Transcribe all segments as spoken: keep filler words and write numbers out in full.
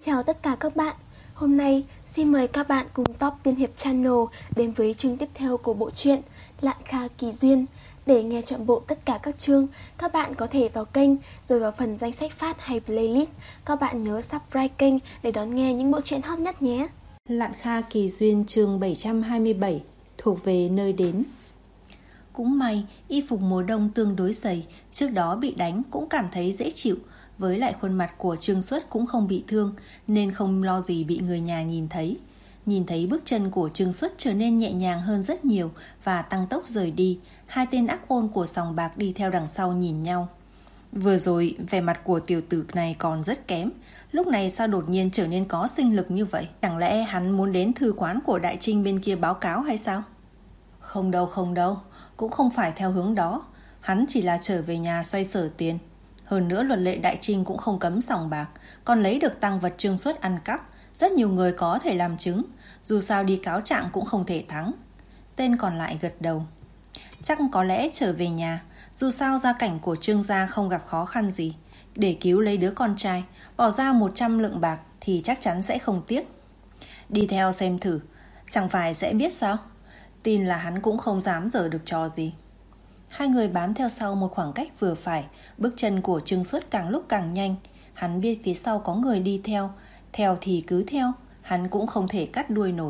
Chào tất cả các bạn. Hôm nay xin mời các bạn cùng Top Tiên Hiệp Channel đến với chương tiếp theo của bộ truyện Lạn Kha Kỳ Duyên. Để nghe trọn bộ tất cả các chương, các bạn có thể vào kênh rồi vào phần danh sách phát hay playlist. Các bạn nhớ subscribe kênh để đón nghe những bộ truyện hot nhất nhé. Lạn Kha Kỳ Duyên chương bảy trăm hai mươi bảy, thuộc về nơi đến. Cũng may y phục mùa đông tương đối dày, trước đó bị đánh cũng cảm thấy dễ chịu. Với lại khuôn mặt của Trương Xuất cũng không bị thương, nên không lo gì bị người nhà nhìn thấy. Nhìn thấy bước chân của Trương Xuất trở nên nhẹ nhàng hơn rất nhiều và tăng tốc rời đi. Hai tên ác ôn của sòng bạc đi theo đằng sau nhìn nhau. Vừa rồi vẻ mặt của tiểu tử này còn rất kém, lúc này sao đột nhiên trở nên có sinh lực như vậy? Chẳng lẽ hắn muốn đến thư quán của Đại Trinh bên kia báo cáo hay sao? Không đâu không đâu, cũng không phải theo hướng đó. Hắn chỉ là trở về nhà xoay sở tiền. Hơn nữa luật lệ Đại Trinh cũng không cấm sòng bạc, còn lấy được tang vật Trương Xuất ăn cắp. Rất nhiều người có thể làm chứng, dù sao đi cáo trạng cũng không thể thắng. Tên còn lại gật đầu. Chắc có lẽ trở về nhà, dù sao gia cảnh của Trương gia không gặp khó khăn gì. Để cứu lấy đứa con trai, bỏ ra một trăm lượng bạc thì chắc chắn sẽ không tiếc. Đi theo xem thử, chẳng phải sẽ biết sao? Tin là hắn cũng không dám giở được trò gì. Hai người bám theo sau một khoảng cách vừa phải, bước chân của Trương Xuất càng lúc càng nhanh. Hắn biết phía sau có người đi theo, theo thì cứ theo, hắn cũng không thể cắt đuôi nổi.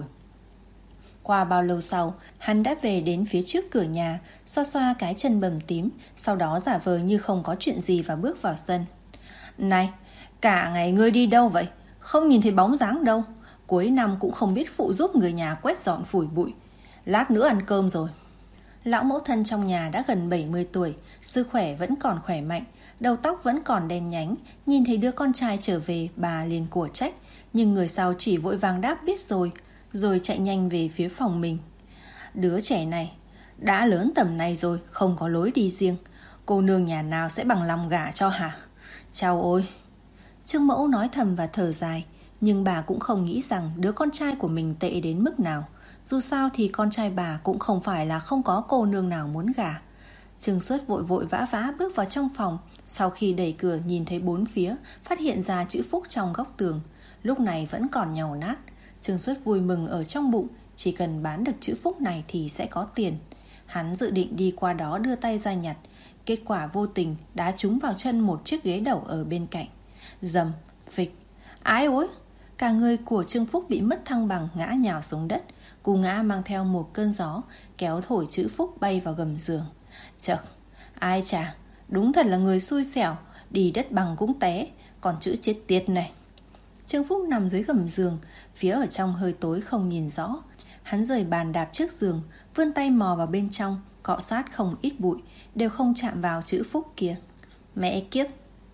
Qua bao lâu sau, hắn đã về đến phía trước cửa nhà, xoa xoa cái chân bầm tím, sau đó giả vờ như không có chuyện gì và bước vào sân. Này, cả ngày ngươi đi đâu vậy? Không nhìn thấy bóng dáng đâu. Cuối năm cũng không biết phụ giúp người nhà quét dọn phủi bụi. Lát nữa ăn cơm rồi. Lão mẫu thân trong nhà đã gần bảy mươi tuổi, sức khỏe vẫn còn khỏe mạnh, đầu tóc vẫn còn đen nhánh. Nhìn thấy đứa con trai trở về, bà liền của trách, nhưng người sau chỉ vội vàng đáp biết rồi, rồi chạy nhanh về phía phòng mình. Đứa trẻ này đã lớn tầm này rồi, không có lối đi riêng. Cô nương nhà nào sẽ bằng lòng gả cho hả? Chao ôi! Trương mẫu nói thầm và thở dài, nhưng bà cũng không nghĩ rằng đứa con trai của mình tệ đến mức nào. Dù sao thì con trai bà cũng không phải là không có cô nương nào muốn gả. Trương Xuất vội vội vã vã bước vào trong phòng. Sau khi đẩy cửa nhìn thấy bốn phía, phát hiện ra chữ Phúc trong góc tường. Lúc này vẫn còn nhàu nát. Trương Xuất vui mừng ở trong bụng, chỉ cần bán được chữ Phúc này thì sẽ có tiền. Hắn dự định đi qua đó đưa tay ra nhặt, kết quả vô tình đá trúng vào chân một chiếc ghế đẩu ở bên cạnh. Dầm, phịch, ái ối! Cả người của Trương Phúc bị mất thăng bằng, ngã nhào xuống đất. Cú ngã mang theo một cơn gió kéo thổi chữ Phúc bay vào gầm giường. Chậc, ai chà, đúng thật là người xui xẻo, đi đất bằng cũng té, còn chữ chết tiệt này. Trương Phúc nằm dưới gầm giường, phía ở trong hơi tối không nhìn rõ. Hắn rời bàn đạp trước giường, vươn tay mò vào bên trong, cọ sát không ít bụi, đều không chạm vào chữ Phúc kia. Mẹ kiếp!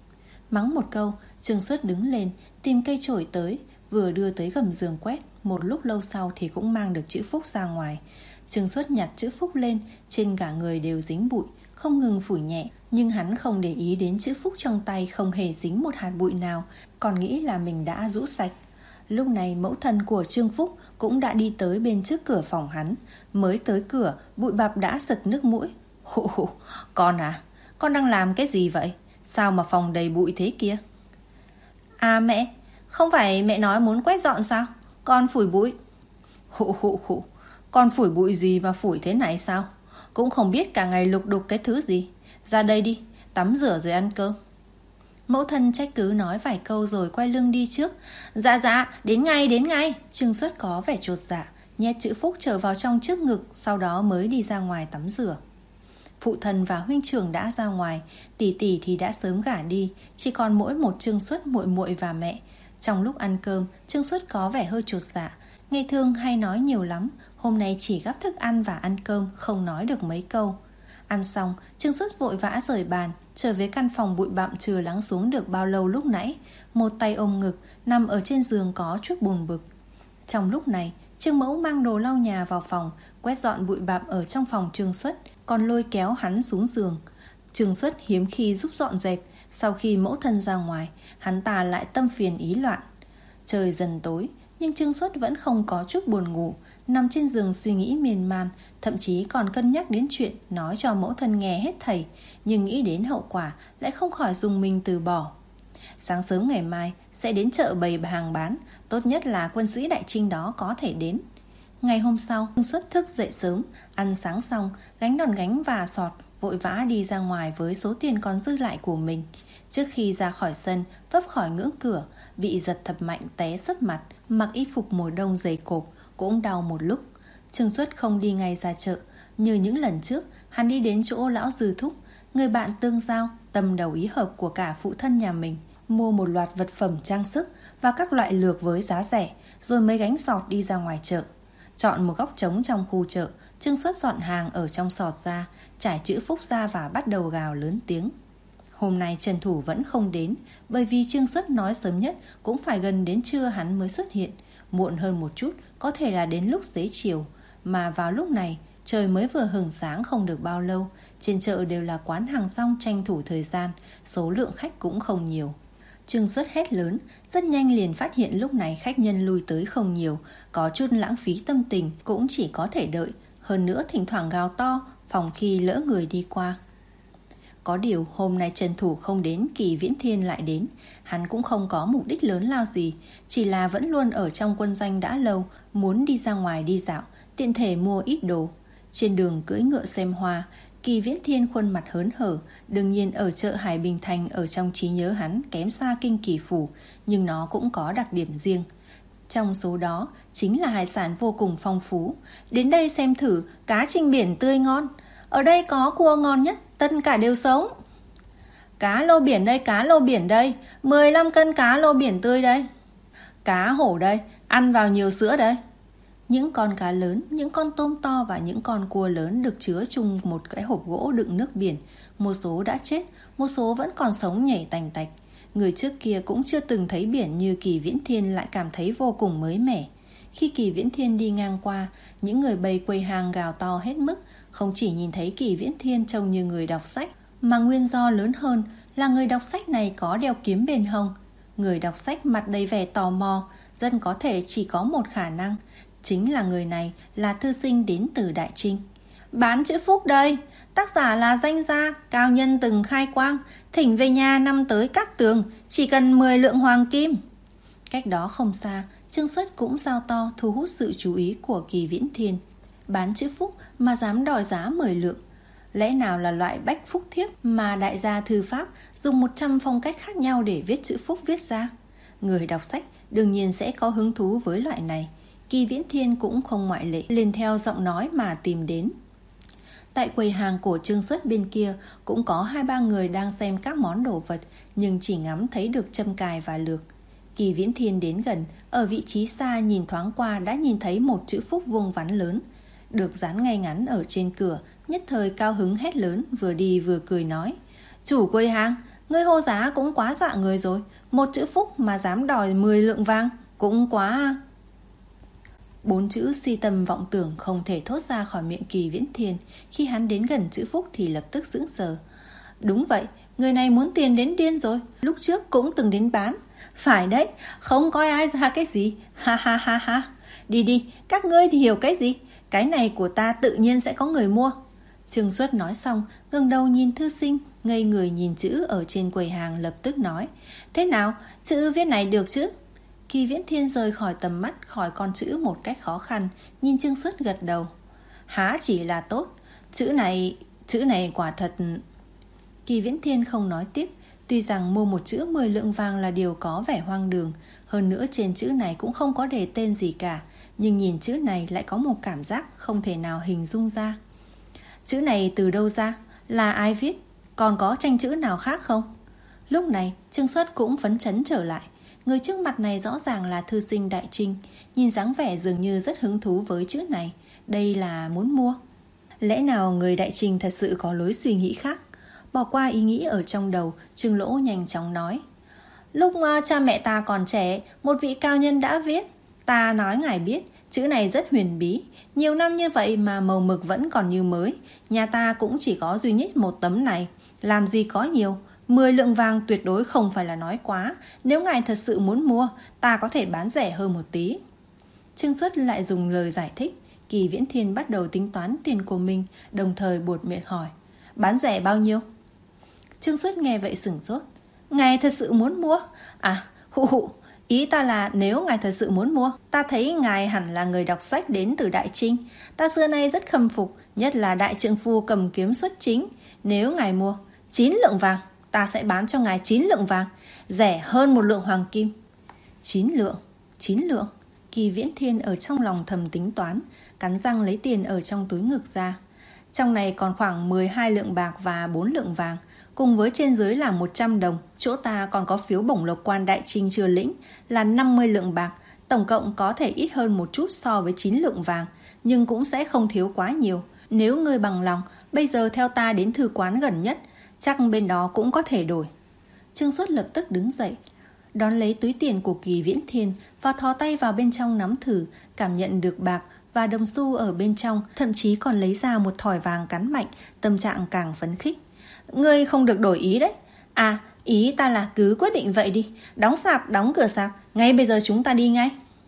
Mắng một câu, Trương Xuất đứng lên, tìm cây chổi tới, vừa đưa tới gầm giường quét. Một lúc lâu sau thì cũng mang được chữ Phúc ra ngoài. Trương Xuất nhặt chữ Phúc lên, trên cả người đều dính bụi, không ngừng phủi nhẹ. Nhưng hắn không để ý đến chữ Phúc trong tay không hề dính một hạt bụi nào, còn nghĩ là mình đã rũ sạch. Lúc này mẫu thân của Trương Phúc cũng đã đi tới bên trước cửa phòng hắn. Mới tới cửa, bụi bặm đã sật nước mũi. Hụ hụ, con à, con đang làm cái gì vậy? Sao mà phòng đầy bụi thế kia? À mẹ, không phải mẹ nói muốn quét dọn sao? Con phủi bụi. Hụ hụ hụ, con phủi bụi gì mà phủi thế này sao? Cũng không biết cả ngày lục đục cái thứ gì. Ra đây đi, tắm rửa rồi ăn cơm. Mẫu thân trách cứ nói vài câu rồi quay lưng đi trước. Dạ dạ, đến ngay đến ngay. Trương Xuất có vẻ chột dạ, nhét chữ Phúc trở vào trong trước ngực, sau đó mới đi ra ngoài tắm rửa. Phụ thân và huynh trưởng đã ra ngoài, tỷ tỷ thì đã sớm gả đi, chỉ còn mỗi một Trương Xuất, muội muội và mẹ. Trong lúc ăn cơm, Trương Xuất có vẻ hơi chột dạ. Ngày thường hay nói nhiều lắm, hôm nay chỉ gắp thức ăn và ăn cơm, không nói được mấy câu. Ăn xong, Trương Xuất vội vã rời bàn, trở về căn phòng bụi bặm chưa lắng xuống được bao lâu lúc nãy. Một tay ôm ngực, nằm ở trên giường có chút buồn bực. Trong lúc này, Trương Mẫu mang đồ lau nhà vào phòng, quét dọn bụi bặm ở trong phòng Trương Xuất, còn lôi kéo hắn xuống giường. Trương Xuất hiếm khi giúp dọn dẹp. Sau khi mẫu thân ra ngoài, hắn ta lại tâm phiền ý loạn. Trời dần tối, nhưng Trương Xuất vẫn không có chút buồn ngủ, nằm trên giường suy nghĩ miên man, thậm chí còn cân nhắc đến chuyện nói cho mẫu thân nghe hết thảy, nhưng nghĩ đến hậu quả lại không khỏi dùng mình từ bỏ. Sáng sớm ngày mai, sẽ đến chợ bày hàng bán, tốt nhất là quân sĩ Đại Trinh đó có thể đến. Ngày hôm sau, Trương Xuất thức dậy sớm, ăn sáng xong, gánh đòn gánh và sọt, vội vã đi ra ngoài với số tiền còn dư lại của mình. Trước khi ra khỏi sân, vấp khỏi ngưỡng cửa, bị giật thật mạnh té sấp mặt, mặc y phục mùa đông dày cộp, cũng đau một lúc. Trương Xuất không đi ngay ra chợ, như những lần trước, hắn đi đến chỗ lão Dư Thúc, người bạn tương giao, tâm đầu ý hợp của cả phụ thân nhà mình, mua một loạt vật phẩm trang sức và các loại lược với giá rẻ, rồi mới gánh sọt đi ra ngoài chợ. Chọn một góc trống trong khu chợ, Trương Xuất dọn hàng ở trong sọt ra, trải chữ phúc ra và bắt đầu gào lớn tiếng. Hôm nay Trần Thủ vẫn không đến, bởi vì Trương Xuất nói sớm nhất cũng phải gần đến trưa hắn mới xuất hiện, muộn hơn một chút có thể là đến lúc xế chiều, mà vào lúc này trời mới vừa hửng sáng không được bao lâu, trên chợ đều là quán hàng rong tranh thủ thời gian, số lượng khách cũng không nhiều. Trương Xuất hét lớn, rất nhanh liền phát hiện lúc này khách nhân lui tới không nhiều, có chút lãng phí tâm tình cũng chỉ có thể đợi, hơn nữa thỉnh thoảng gào to, phòng khi lỡ người đi qua. Có điều hôm nay Trần Thủ không đến, Kỳ Viễn Thiên lại đến. Hắn cũng không có mục đích lớn lao gì, chỉ là vẫn luôn ở trong quân doanh đã lâu, muốn đi ra ngoài đi dạo, tiện thể mua ít đồ. Trên đường cưỡi ngựa xem hoa, Kỳ Viễn Thiên khuôn mặt hớn hở. Đương nhiên ở chợ Hải Bình Thành ở trong trí nhớ hắn kém xa Kinh Kỳ Phủ, nhưng nó cũng có đặc điểm riêng. Trong số đó chính là hải sản vô cùng phong phú. Đến đây xem thử, cá trên biển tươi ngon. Ở đây có cua ngon nhất, tất cả đều sống. Cá lô biển đây, cá lô biển đây, mười lăm cân cá lô biển tươi đây. Cá hổ đây, ăn vào nhiều sữa đây. Những con cá lớn, những con tôm to và những con cua lớn được chứa chung một cái hộp gỗ đựng nước biển. Một số đã chết, một số vẫn còn sống nhảy tành tạch. Người trước kia cũng chưa từng thấy biển như Kỳ Viễn Thiên lại cảm thấy vô cùng mới mẻ. Khi Kỳ Viễn Thiên đi ngang qua, những người bày quầy hàng gào to hết mức. Không chỉ nhìn thấy Kỳ Viễn Thiên trông như người đọc sách, mà nguyên do lớn hơn là người đọc sách này có đeo kiếm bên hông. Người đọc sách mặt đầy vẻ tò mò, rất có thể chỉ có một khả năng, chính là người này là thư sinh đến từ Đại Trinh. Bán chữ phúc đây, tác giả là danh gia, cao nhân từng khai quang, thỉnh về nhà năm tới cắt tường, chỉ cần mười lượng hoàng kim. Cách đó không xa, Trương Xuất cũng giao to thu hút sự chú ý của Kỳ Viễn Thiên. Bán chữ phúc mà dám đòi giá mười lượng. Lẽ nào là loại bách phúc thiếp mà đại gia thư pháp dùng một trăm phong cách khác nhau để viết chữ phúc viết ra? Người đọc sách đương nhiên sẽ có hứng thú với loại này. Kỳ Viễn Thiên cũng không ngoại lệ, liền theo giọng nói mà tìm đến. Tại quầy hàng của Trương Xuất bên kia cũng có hai ba người đang xem các món đồ vật, nhưng chỉ ngắm thấy được châm cài và lược. Kỳ Viễn Thiên đến gần, ở vị trí xa nhìn thoáng qua đã nhìn thấy một chữ phúc vuông vắn lớn, được dán ngay ngắn ở trên cửa, nhất thời cao hứng hét lớn, vừa đi vừa cười nói: Chủ quầy hàng, ngươi hô giá cũng quá dọa người rồi, một chữ phúc mà dám đòi mười lượng vàng, cũng quá. Bốn chữ si tâm vọng tưởng không thể thốt ra khỏi miệng Kỳ Viễn Thiên. Khi hắn đến gần chữ phúc thì lập tức sững sờ. Đúng vậy, người này muốn tiền đến điên rồi, lúc trước cũng từng đến bán. Phải đấy, không coi ai ra cái gì, ha ha ha ha. Đi đi, các ngươi thì hiểu cái gì, cái này của ta tự nhiên sẽ có người mua. Trương Xuất nói xong, ngẩng đầu nhìn thư sinh, ngây người nhìn chữ ở trên quầy hàng, lập tức nói: Thế nào, chữ viết này được chứ? Kỳ Viễn Thiên rời khỏi tầm mắt khỏi con chữ một cách khó khăn, nhìn Trương Xuất gật đầu. Há chỉ là tốt, chữ này, chữ này quả thật. Kỳ Viễn Thiên không nói tiếp. Tuy rằng mua một chữ mười lượng vàng là điều có vẻ hoang đường, hơn nữa trên chữ này cũng không có đề tên gì cả, nhưng nhìn chữ này lại có một cảm giác không thể nào hình dung ra. Chữ này từ đâu ra? Là ai viết? Còn có tranh chữ nào khác không? Lúc này Trương Xuất cũng phấn chấn trở lại. Người trước mặt này rõ ràng là thư sinh Đại Trinh, nhìn dáng vẻ dường như rất hứng thú với chữ này. Đây là muốn mua. Lẽ nào người Đại Trinh thật sự có lối suy nghĩ khác? Bỏ qua ý nghĩ ở trong đầu, Trương Lỗ nhanh chóng nói: Lúc uh, cha mẹ ta còn trẻ, một vị cao nhân đã viết. Ta nói ngài biết, chữ này rất huyền bí. Nhiều năm như vậy mà màu mực vẫn còn như mới. Nhà ta cũng chỉ có duy nhất một tấm này, làm gì có nhiều. Mười lượng vàng tuyệt đối không phải là nói quá. Nếu ngài thật sự muốn mua, ta có thể bán rẻ hơn một tí. Trương Xuất lại dùng lời giải thích. Kỳ Viễn Thiên bắt đầu tính toán tiền của mình, đồng thời buột miệng hỏi: Bán rẻ bao nhiêu? Trương Xuất nghe vậy sửng sốt. Ngài thật sự muốn mua? À, Hụ hụ, ý ta là nếu ngài thật sự muốn mua, ta thấy ngài hẳn là người đọc sách đến từ Đại Trinh. Ta xưa nay rất khâm phục, nhất là đại trượng phu cầm kiếm xuất chính. Nếu ngài mua chín lượng vàng, ta sẽ bán cho ngài chín lượng vàng, rẻ hơn một lượng hoàng kim. Chín lượng, chín lượng. Kỳ Viễn Thiên ở trong lòng thầm tính toán, cắn răng lấy tiền ở trong túi ngực ra. Trong này còn khoảng mười hai lượng bạc và bốn lượng vàng, cùng với trên dưới là một trăm đồng. Chỗ ta còn có phiếu bổng lộc quan Đại Trinh chưa lĩnh là năm mươi lượng bạc. Tổng cộng có thể ít hơn một chút so với chín lượng vàng, nhưng cũng sẽ không thiếu quá nhiều. Nếu ngươi bằng lòng, bây giờ theo ta đến thư quán gần nhất, chắc bên đó cũng có thể đổi. Trương Xuất lập tức đứng dậy, đón lấy túi tiền của Kỳ Viễn Thiên và thò tay vào bên trong nắm thử, cảm nhận được bạc và đồng xu ở bên trong, thậm chí còn lấy ra một thỏi vàng cắn mạnh, tâm trạng càng phấn khích. Ngươi không được đổi ý đấy. À, ý ta là cứ quyết định vậy đi, đóng sạp, đóng cửa sạp, ngay bây giờ chúng ta đi ngay.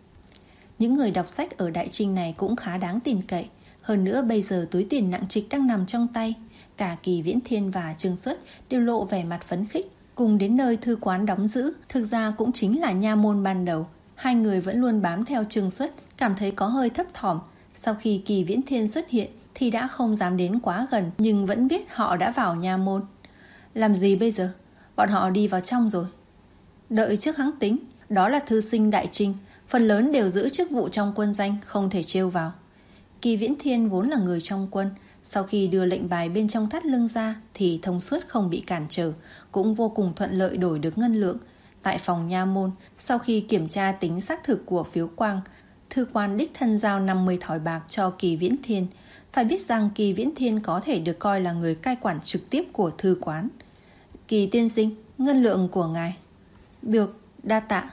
Những người đọc sách ở Đại Trinh này cũng khá đáng tin cậy. Hơn nữa bây giờ túi tiền nặng trịch đang nằm trong tay. Cả Kỳ Viễn Thiên và Trương Xuất đều lộ vẻ mặt phấn khích, cùng đến nơi thư quán đóng giữ. Thực ra cũng chính là nha môn ban đầu. Hai người vẫn luôn bám theo Trương Xuất, cảm thấy có hơi thấp thỏm. Sau khi Kỳ Viễn Thiên xuất hiện thì đã không dám đến quá gần, nhưng vẫn biết họ đã vào nha môn. Làm gì bây giờ? Bọn họ đi vào trong rồi. Đợi trước hãng tính. Đó là thư sinh Đại Trinh, phần lớn đều giữ chức vụ trong quân danh, không thể trêu vào. Kỳ Viễn Thiên vốn là người trong quân, sau khi đưa lệnh bài bên trong thắt lưng ra thì thông suốt không bị cản trở, cũng vô cùng thuận lợi đổi được ngân lượng. Tại phòng nha môn, sau khi kiểm tra tính xác thực của phiếu quang, thư quan đích thân giao năm mươi thỏi bạc cho Kỳ Viễn Thiên. Phải biết rằng Kỳ Viễn Thiên có thể được coi là người cai quản trực tiếp của thư quán. Kỳ tiên sinh, ngân lượng của ngài. Được, đa tạ.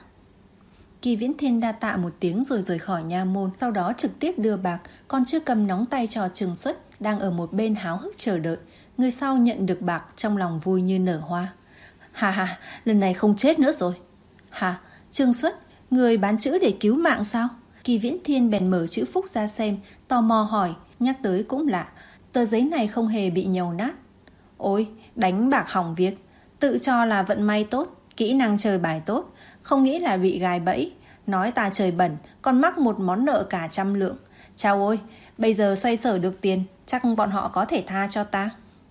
Kỳ Viễn Thiên đa tạ một tiếng rồi rời khỏi nha môn, sau đó trực tiếp đưa bạc, còn chưa cầm nóng tay cho Trương Xuất đang ở một bên háo hức chờ đợi. Người sau nhận được bạc trong lòng vui như nở hoa. Hà hà, lần này không chết nữa rồi. Hà, Trương Xuất, người bán chữ để cứu mạng sao? Kỳ Viễn Thiên bèn mở chữ phúc ra xem, tò mò hỏi, nhắc tới cũng lạ, tờ giấy này không hề bị nhầu nát. Ôi, đánh bạc hỏng việc, tự cho là vận may tốt, kỹ năng chơi bài tốt, không nghĩ là bị gài bẫy, nói ta trời bẩn, còn mắc một món nợ cả trăm lượng. Chao ôi, bây giờ xoay sở được tiền, chắc bọn họ có thể tha cho ta.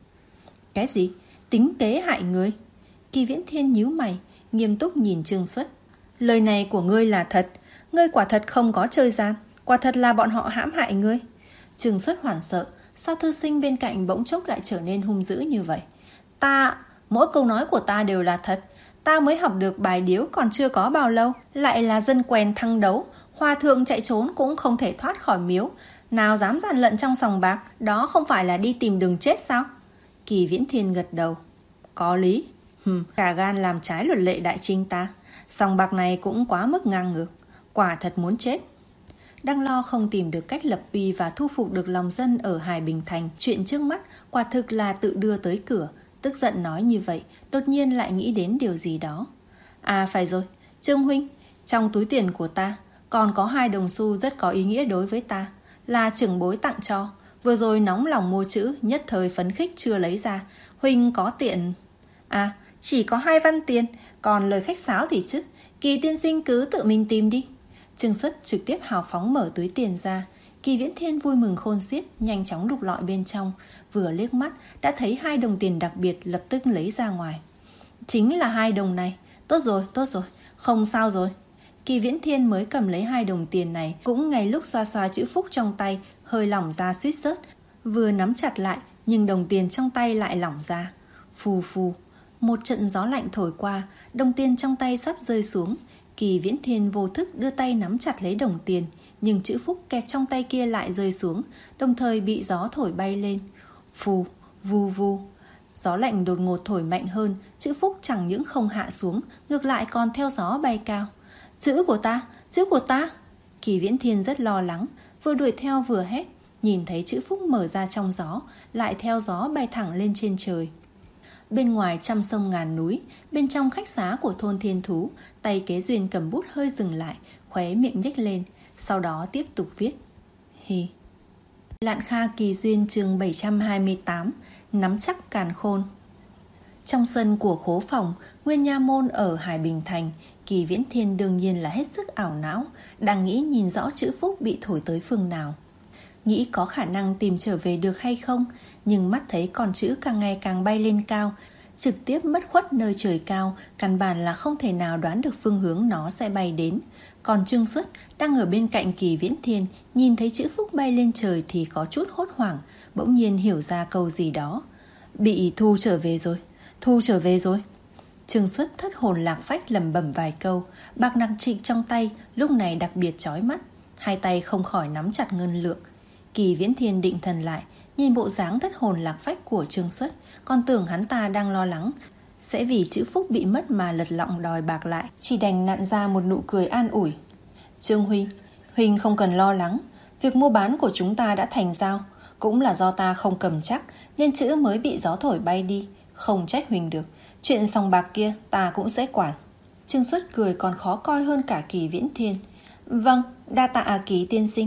Cái gì? Tính kế hại người? Kỳ Viễn Thiên nhíu mày, nghiêm túc nhìn Trương Xuất. Lời này của ngươi là thật, ngươi quả thật không có chơi gian, quả thật là bọn họ hãm hại ngươi. Trương Xuất hoảng sợ, sao thư sinh bên cạnh bỗng chốc lại trở nên hung dữ như vậy? Ta, mỗi câu nói của ta đều là thật. Ta mới học được bài điếu còn chưa có bao lâu, lại là dân quèn thăng đấu, hòa thượng chạy trốn cũng không thể thoát khỏi miếu, nào dám gian lận trong sòng bạc, đó không phải là đi tìm đường chết sao? Kỳ Viễn Thiên gật đầu. Có lý. Hừm, cả gan làm trái luật lệ Đại Trinh ta. Sòng bạc này cũng quá mức ngang ngược, quả thật muốn chết. Đang lo không tìm được cách lập uy và thu phục được lòng dân ở Hải Bình Thành, chuyện trước mắt quả thực là tự đưa tới cửa. Tức giận nói như vậy, đột nhiên lại nghĩ đến điều gì đó. À phải rồi, Trương huynh, trong túi tiền của ta còn có hai đồng xu rất có ý nghĩa đối với ta, là trưởng bối tặng cho. Vừa rồi nóng lòng mua chữ, nhất thời phấn khích chưa lấy ra. Huynh có tiện... À, chỉ có hai văn tiền, còn lời khách sáo thì chứ. Kỳ tiên sinh cứ tự mình tìm đi. Trương Xuất trực tiếp hào phóng mở túi tiền ra. Kỳ Viễn Thiên vui mừng khôn xiết, nhanh chóng lục lọi bên trong, vừa liếc mắt đã thấy hai đồng tiền đặc biệt, lập tức lấy ra ngoài. Chính là hai đồng này. Tốt rồi, tốt rồi, không sao rồi. Kỳ Viễn Thiên mới cầm lấy hai đồng tiền này, cũng ngay lúc xoa xoa chữ phúc trong tay, hơi lỏng ra suýt rớt. Vừa nắm chặt lại, nhưng đồng tiền trong tay lại lỏng ra. Phù phù, một trận gió lạnh thổi qua, đồng tiền trong tay sắp rơi xuống. Kỳ Viễn Thiên vô thức đưa tay nắm chặt lấy đồng tiền, nhưng chữ phúc kẹp trong tay kia lại rơi xuống, đồng thời bị gió thổi bay lên. Phù, vù vù. Gió lạnh đột ngột thổi mạnh hơn, chữ phúc chẳng những không hạ xuống, ngược lại còn theo gió bay cao. Chữ của ta, chữ của ta. Kỳ Viễn Thiên rất lo lắng, vừa đuổi theo vừa hét, nhìn thấy chữ phúc mở ra trong gió, lại theo gió bay thẳng lên trên trời. Bên ngoài trăm sông ngàn núi, bên trong khách xá của thôn Thiên Thú, tay Kế Duyên cầm bút hơi dừng lại, khóe miệng nhếch lên, sau đó tiếp tục viết. Hì. Lạn Kha Kỳ Duyên chương bảy trăm hai mươi tám, nắm chắc càn khôn. Trong sân của khố phòng, nguyên nha môn ở Hải Bình Thành, Kỳ Viễn Thiên đương nhiên là hết sức ảo não, đang nghĩ nhìn rõ chữ phúc bị thổi tới phương nào, nghĩ có khả năng tìm trở về được hay không, nhưng mắt thấy con chữ càng ngày càng bay lên cao, trực tiếp mất khuất nơi trời cao, căn bản là không thể nào đoán được phương hướng nó sẽ bay đến. Còn Trương Xuất đang ở bên cạnh Kỳ Viễn Thiên, nhìn thấy chữ phúc bay lên trời thì có chút hốt hoảng, bỗng nhiên hiểu ra câu gì đó. Bị thu trở về rồi, thu trở về rồi. Trương Xuất thất hồn lạc phách lẩm bẩm vài câu, bạc nặng trịch trong tay lúc này đặc biệt chói mắt, hai tay không khỏi nắm chặt ngân lượng. Kỳ Viễn Thiên định thần lại, nhìn bộ dáng thất hồn lạc phách của Trương Xuất, còn tưởng hắn ta đang lo lắng sẽ vì chữ phúc bị mất mà lật lọng đòi bạc lại, chỉ đành nặn ra một nụ cười an ủi. Trương huynh, huynh không cần lo lắng, việc mua bán của chúng ta đã thành giao, cũng là do ta không cầm chắc nên chữ mới bị gió thổi bay đi, không trách huynh được. Chuyện sòng bạc kia ta cũng sẽ quản. Trương Xuất cười còn khó coi hơn cả Kỳ Viễn Thiên. Vâng, đa tạ à Kỳ tiên sinh.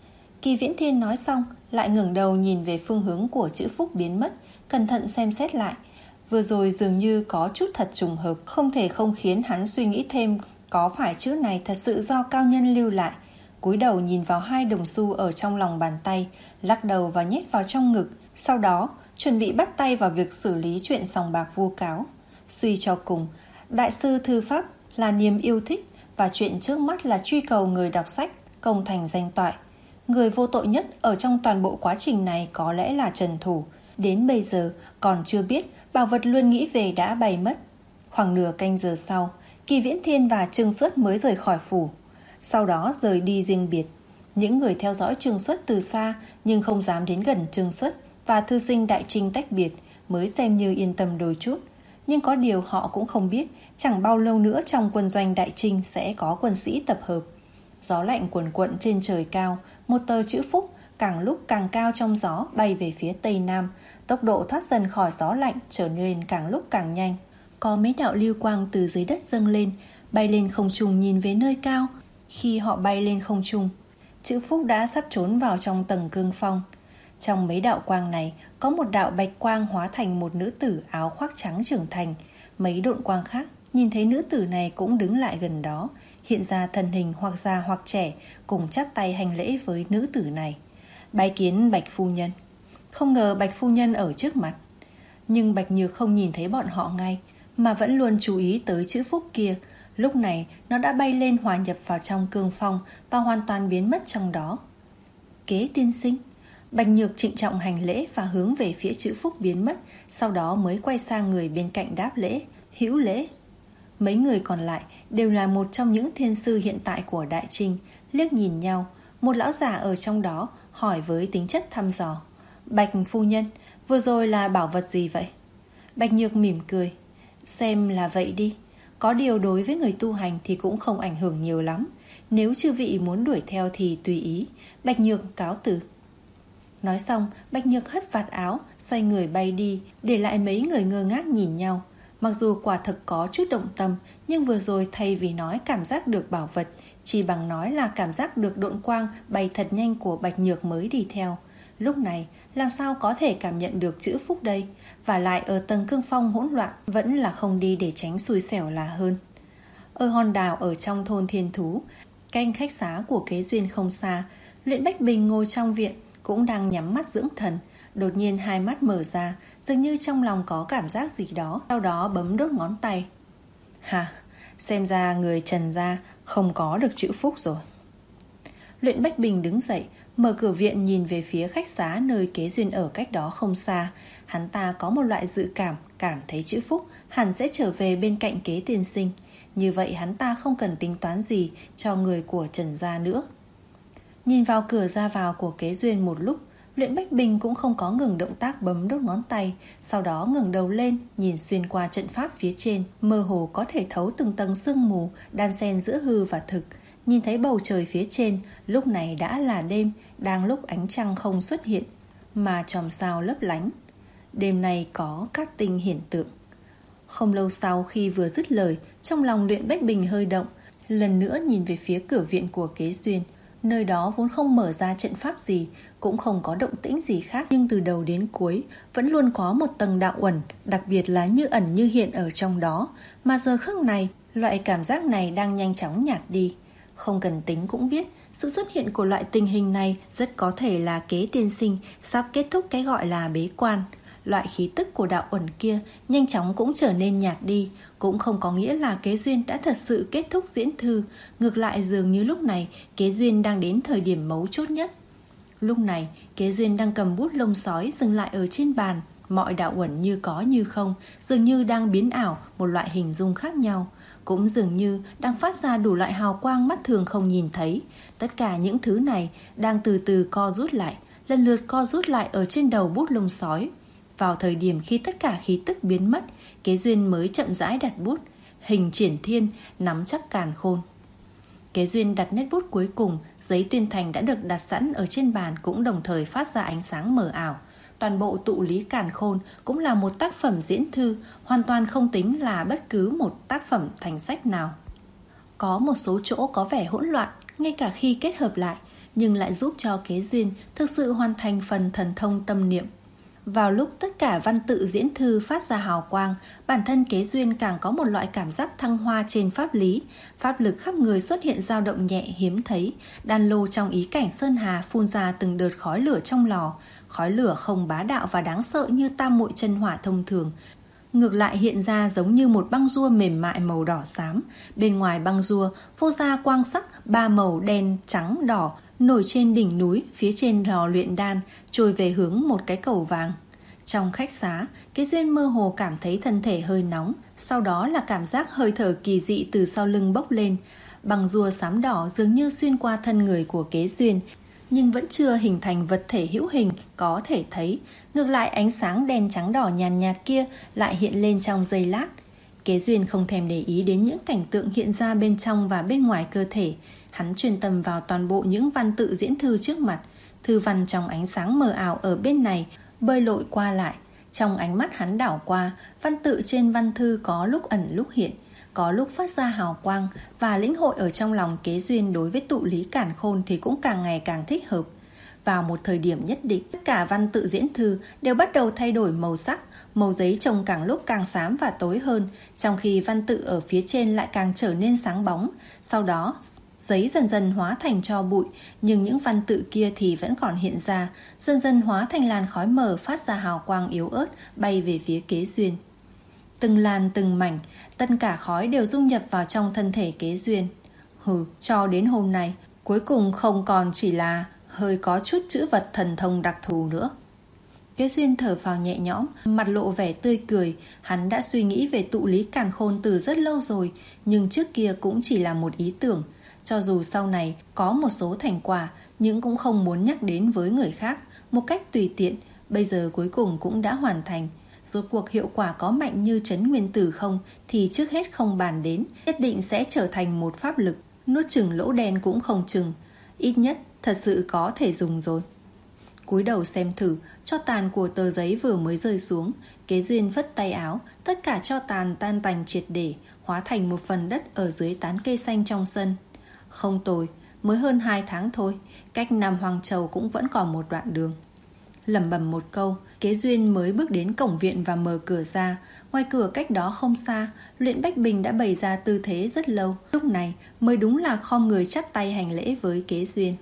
Kỳ Viễn Thiên nói xong lại ngẩng đầu nhìn về phương hướng của chữ phúc biến mất, cẩn thận xem xét lại. Vừa rồi dường như có chút thật trùng hợp, không thể không khiến hắn suy nghĩ thêm có phải chữ này thật sự do cao nhân lưu lại. Cúi đầu nhìn vào hai đồng xu ở trong lòng bàn tay, lắc đầu và nhét vào trong ngực, sau đó chuẩn bị bắt tay vào việc xử lý chuyện sòng bạc vu cáo. Suy cho cùng, đại sư thư pháp là niềm yêu thích, và chuyện trước mắt là truy cầu người đọc sách công thành danh toại. Người vô tội nhất ở trong toàn bộ quá trình này có lẽ là Trần Thủ. Đến bây giờ còn chưa biết bảo vật luôn nghĩ về đã bay mất. Khoảng nửa canh giờ sau, Kỳ Viễn Thiên và Trương Xuất mới rời khỏi phủ, sau đó rời đi riêng biệt. Những người theo dõi Trương Xuất từ xa nhưng không dám đến gần Trương Xuất và thư sinh Đại Trinh tách biệt mới xem như yên tâm đôi chút. Nhưng có điều họ cũng không biết, chẳng bao lâu nữa trong quân doanh Đại Trinh sẽ có quân sĩ tập hợp. Gió lạnh quần quận trên trời cao, một tờ chữ phúc càng lúc càng cao trong gió bay về phía tây nam, tốc độ thoát dần khỏi gió lạnh trở nên càng lúc càng nhanh. Có mấy đạo lưu quang từ dưới đất dâng lên, bay lên không trung nhìn về nơi cao. Khi họ bay lên không trung, chữ phúc đã sắp trốn vào trong tầng cương phong. Trong mấy đạo quang này, có một đạo bạch quang hóa thành một nữ tử áo khoác trắng trưởng thành. Mấy độn quang khác nhìn thấy nữ tử này cũng đứng lại gần đó, hiện ra thân hình hoặc già hoặc trẻ, cùng chắp tay hành lễ với nữ tử này. Bái kiến Bạch phu nhân. Không ngờ Bạch phu nhân ở trước mặt. Nhưng Bạch Nhược không nhìn thấy bọn họ ngay, mà vẫn luôn chú ý tới chữ phúc kia. Lúc này nó đã bay lên hòa nhập vào trong cương phong và hoàn toàn biến mất trong đó. Kế tiên sinh. Bạch Nhược trịnh trọng hành lễ và hướng về phía chữ phúc biến mất, sau đó mới quay sang người bên cạnh đáp lễ, hữu lễ. Mấy người còn lại đều là một trong những thiên sư hiện tại của Đại Trinh, liếc nhìn nhau. Một lão già ở trong đó hỏi với tính chất thăm dò. Bạch phu nhân, vừa rồi là bảo vật gì vậy? Bạch Nhược mỉm cười. Xem là vậy đi. Có điều đối với người tu hành thì cũng không ảnh hưởng nhiều lắm. Nếu chư vị muốn đuổi theo thì tùy ý. Bạch Nhược cáo từ. Nói xong, Bạch Nhược hất vạt áo, xoay người bay đi, để lại mấy người ngơ ngác nhìn nhau. Mặc dù quả thực có chút động tâm, nhưng vừa rồi thay vì nói cảm giác được bảo vật, chỉ bằng nói là cảm giác được độn quang bay thật nhanh của Bạch Nhược mới đi theo. Lúc này, làm sao có thể cảm nhận được chữ phúc đây? Và lại ở tầng cương phong hỗn loạn, vẫn là không đi để tránh xui xẻo là hơn. Ở hòn đảo ở trong thôn Thiên Thú, canh khách xá của Kế Duyên không xa, Luyện Bách Bình ngồi trong viện, cũng đang nhắm mắt dưỡng thần. Đột nhiên hai mắt mở ra, dường như trong lòng có cảm giác gì đó, sau đó bấm đốt ngón tay. Hả, xem ra người Trần gia không có được chữ phúc rồi. Luyện Bách Bình đứng dậy, mở cửa viện nhìn về phía khách xá nơi Kế Duyên ở cách đó không xa. Hắn ta có một loại dự cảm, cảm thấy chữ phúc hẳn sẽ trở về bên cạnh Kế tiên sinh. Như vậy hắn ta không cần tính toán gì cho người của Trần gia nữa. Nhìn vào cửa ra vào của Kế Duyên một lúc, Luyện Bách Bình cũng không có ngừng động tác bấm đốt ngón tay, sau đó ngẩng đầu lên, nhìn xuyên qua trận pháp phía trên, mơ hồ có thể thấu từng tầng sương mù đan xen giữa hư và thực. Nhìn thấy bầu trời phía trên, lúc này đã là đêm, đang lúc ánh trăng không xuất hiện, mà chòm sao lấp lánh. Đêm nay có cát tinh hiển tượng. Không lâu sau khi vừa dứt lời, trong lòng Luyện Bách Bình hơi động, lần nữa nhìn về phía cửa viện của Kế Duyên. Nơi đó vốn không mở ra trận pháp gì, cũng không có động tĩnh gì khác, nhưng từ đầu đến cuối vẫn luôn có một tầng đạo uẩn, đặc biệt là như ẩn như hiện ở trong đó. Mà giờ khắc này, Loại cảm giác này đang nhanh chóng nhạt đi. Không cần tính cũng biết, sự xuất hiện của loại tình hình này rất có thể là Kế tiên sinh sắp kết thúc cái gọi là bế quan. Loại khí tức của đạo uẩn kia nhanh chóng cũng trở nên nhạt đi, cũng không có nghĩa là Kế Duyên đã thật sự kết thúc diễn thư. Ngược lại, dường như lúc này Kế Duyên đang đến thời điểm mấu chốt nhất. Lúc này, Kế Duyên đang cầm bút lông sói dừng lại ở trên bàn. Mọi đạo uẩn như có như không, dường như đang biến ảo một loại hình dung khác nhau, cũng dường như đang phát ra đủ loại hào quang mắt thường không nhìn thấy. Tất cả những thứ này đang từ từ co rút lại, lần lượt co rút lại ở trên đầu bút lông sói. Vào thời điểm khi tất cả khí tức biến mất, Kế Duyên mới chậm rãi đặt bút, hình triển thiên, nắm chắc càn khôn. Kế Duyên đặt nét bút cuối cùng, giấy tuyên thành đã được đặt sẵn ở trên bàn cũng đồng thời phát ra ánh sáng mờ ảo. Toàn bộ tụ lý càn khôn cũng là một tác phẩm diễn thư, hoàn toàn không tính là bất cứ một tác phẩm thành sách nào. Có một số chỗ có vẻ hỗn loạn, ngay cả khi kết hợp lại, nhưng lại giúp cho Kế Duyên thực sự hoàn thành phần thần thông tâm niệm. Vào lúc tất cả văn tự diễn thư phát ra hào quang, bản thân Kế Duyên càng có một loại cảm giác thăng hoa trên pháp lý. Pháp lực khắp người xuất hiện dao động nhẹ hiếm thấy, đan lô trong ý cảnh sơn hà phun ra từng đợt khói lửa trong lò. Khói lửa không bá đạo và đáng sợ như tam muội chân hỏa thông thường, ngược lại hiện ra giống như một băng rua mềm mại màu đỏ xám. Bên ngoài băng rua phô ra quang sắc ba màu đen, trắng, đỏ nổi trên đỉnh núi, phía trên lò luyện đan trôi về hướng một cái cầu vàng. Trong khách xá, Kế Duyên mơ hồ cảm thấy thân thể hơi nóng, sau đó là cảm giác hơi thở kỳ dị từ sau lưng bốc lên. Băng rua xám đỏ dường như xuyên qua thân người của Kế Duyên, nhưng vẫn chưa hình thành vật thể hữu hình có thể thấy. Ngược lại, ánh sáng đen trắng đỏ nhàn nhạt kia lại hiện lên trong giây lát. Kế Duyên không thèm để ý đến những cảnh tượng hiện ra bên trong và bên ngoài cơ thể. Hắn chuyên tâm vào toàn bộ những văn tự diễn thư trước mặt. Thư văn trong ánh sáng mờ ảo ở bên này bơi lội qua lại. Trong ánh mắt hắn đảo qua, văn tự trên văn thư có lúc ẩn lúc hiện, có lúc phát ra hào quang, và lĩnh hội ở trong lòng Kế Duyên đối với tụ lý càn khôn thì cũng càng ngày càng thích hợp. Vào một thời điểm nhất định, tất cả văn tự diễn thư đều bắt đầu thay đổi màu sắc, màu giấy trông càng lúc càng xám và tối hơn, trong khi văn tự ở phía trên lại càng trở nên sáng bóng. Sau đó, giấy dần dần hóa thành tro bụi, nhưng những văn tự kia thì vẫn còn hiện ra, dần dần hóa thành làn khói mờ phát ra hào quang yếu ớt bay về phía Kế Duyên. Từng làn từng mảnh, tất cả khói đều dung nhập vào trong thân thể Kế Duyên. Hừ, cho đến hôm nay, cuối cùng không còn chỉ là hơi có chút chữ vật thần thông đặc thù nữa. Kế Duyên thở phào nhẹ nhõm, mặt lộ vẻ tươi cười. Hắn đã suy nghĩ về tụ lý càn khôn từ rất lâu rồi, nhưng trước kia cũng chỉ là một ý tưởng. Cho dù sau này có một số thành quả, nhưng cũng không muốn nhắc đến với người khác một cách tùy tiện. Bây giờ cuối cùng cũng đã hoàn thành. Rốt cuộc hiệu quả có mạnh như trấn nguyên tử không thì trước hết không bàn đến, nhất định sẽ trở thành một pháp lực, nuốt chừng lỗ đen cũng không chừng. Ít nhất thật sự có thể dùng rồi. Cúi đầu xem thử, tro tàn của tờ giấy vừa mới rơi xuống, Kế Duyên phất tay áo, tất cả tro tàn tan tành triệt để, hóa thành một phần đất ở dưới tán cây xanh trong sân. Không tồi, mới hơn hai tháng thôi, cách Nam Hoàng Châu cũng vẫn còn một đoạn đường. Lẩm bẩm một câu, Kế Duyên mới bước đến cổng viện và mở cửa ra. Ngoài cửa cách đó không xa, Luyện Bách Bình đã bày ra tư thế rất lâu. Lúc này mới đúng là khom người chắp tay hành lễ với Kế Duyên.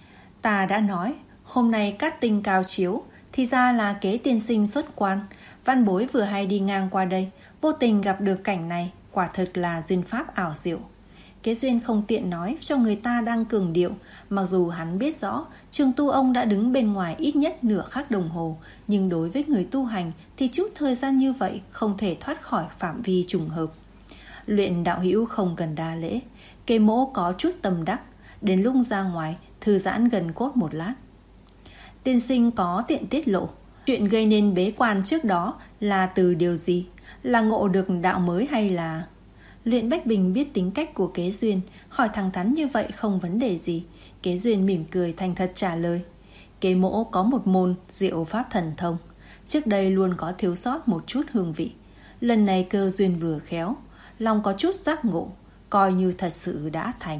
Ta đã nói, hôm nay cát tinh cao chiếu, thì ra là Kế tiên sinh xuất quan. Văn bối vừa hay đi ngang qua đây, vô tình gặp được cảnh này, quả thật là duyên pháp ảo diệu. Kế Duyên không tiện nói cho người ta đang cường điệu, mặc dù hắn biết rõ Trường Tu ông đã đứng bên ngoài ít nhất nửa khắc đồng hồ, nhưng đối với người tu hành thì chút thời gian như vậy không thể thoát khỏi phạm vi trùng hợp. Luyện đạo hữu không cần đa lễ, Kế mỗ có chút tâm đắc, đến lúc ra ngoài thư giãn gần cốt một lát. Tiên sinh có tiện tiết lộ, chuyện gây nên bế quan trước đó là từ điều gì? Là ngộ được đạo mới hay là... Luyện Bách Bình biết tính cách của Kế Duyên, hỏi thẳng thắn như vậy không vấn đề gì. Kế Duyên mỉm cười thành thật trả lời. Kế mỗ có một môn diệu pháp thần thông, trước đây luôn có thiếu sót một chút hương vị. Lần này cơ duyên vừa khéo, lòng có chút giác ngộ, coi như thật sự đã thành.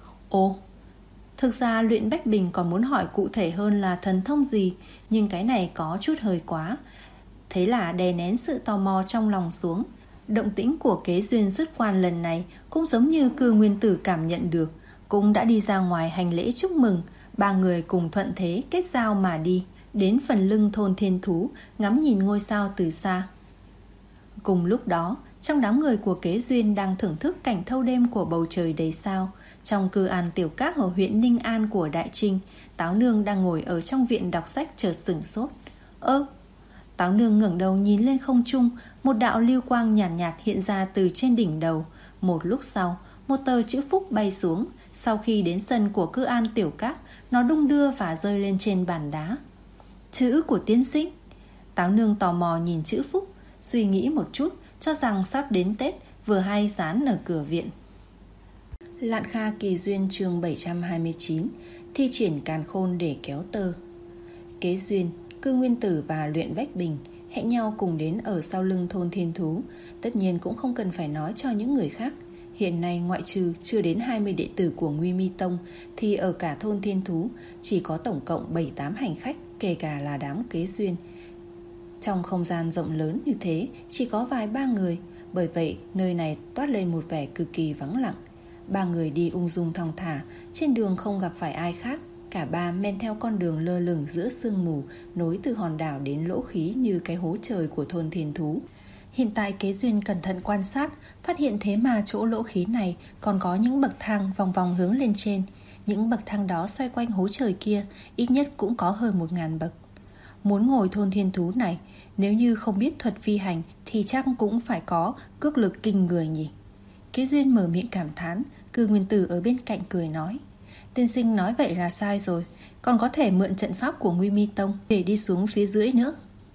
Ồ, thực ra Luyện Bách Bình còn muốn hỏi cụ thể hơn là thần thông gì, nhưng cái này có chút hơi quá. Thế là đè nén sự tò mò trong lòng xuống, Động tĩnh của Kế Duyên xuất quan lần này cũng giống như Cư Nguyên Tử cảm nhận được, cũng đã đi ra ngoài hành lễ chúc mừng. Ba người cùng thuận thế kết giao mà đi, đến phần lưng thôn thiên thú, ngắm nhìn ngôi sao từ xa. Cùng lúc đó, trong đám người của Kế Duyên đang thưởng thức cảnh thâu đêm của bầu trời đầy sao, trong cư an tiểu các ở huyện Ninh An của Đại Trinh, Táo Nương đang ngồi ở trong viện đọc sách chợt sửng sốt. Ơ! Táo Nương ngẩng đầu nhìn lên không trung, một đạo lưu quang nhàn nhạt, nhạt hiện ra từ trên đỉnh đầu. Một lúc sau, một tờ chữ phúc bay xuống. Sau khi đến sân của cư an tiểu các, nó đung đưa và rơi lên trên bàn đá. Chữ của tiên sinh. Táo Nương tò mò nhìn chữ phúc, suy nghĩ một chút, cho rằng sắp đến Tết, vừa hay dán ở cửa viện. Lạn Kha Kỳ Duyên chương bảy trăm hai mươi chín. Thi triển càn khôn để kéo tơ. Kế Duyên, Cư Nguyên Tử và Luyện Bách Bình hẹn nhau cùng đến ở sau lưng thôn thiên thú. Tất nhiên cũng không cần phải nói cho những người khác. Hiện nay ngoại trừ chưa đến hai mươi đệ tử của Nguy Mi Tông, thì ở cả thôn thiên thú chỉ có tổng cộng bảy tám hành khách, kể cả là đám Kế Duyên. Trong không gian rộng lớn như thế, chỉ có vài ba người. Bởi vậy nơi này toát lên một vẻ cực kỳ vắng lặng. Ba người đi ung dung thong thả, trên đường không gặp phải ai khác. Cả ba men theo con đường lơ lửng giữa sương mù, nối từ hòn đảo đến lỗ khí như cái hố trời của thôn thiên thú. Hiện tại Kế Duyên cẩn thận quan sát, phát hiện thế mà chỗ lỗ khí này còn có những bậc thang vòng vòng hướng lên trên. Những bậc thang đó xoay quanh hố trời kia, ít nhất cũng có hơn một ngàn bậc. Muốn ngồi thôn thiên thú này, nếu như không biết thuật phi hành thì chắc cũng phải có cước lực kinh người nhỉ. Kế Duyên mở miệng cảm thán. Cư Nguyên Tử ở bên cạnh cười nói: Tiên sinh nói vậy là sai rồi, còn có thể mượn trận pháp của Nguy Mi Tông để đi xuống phía dưới nữa.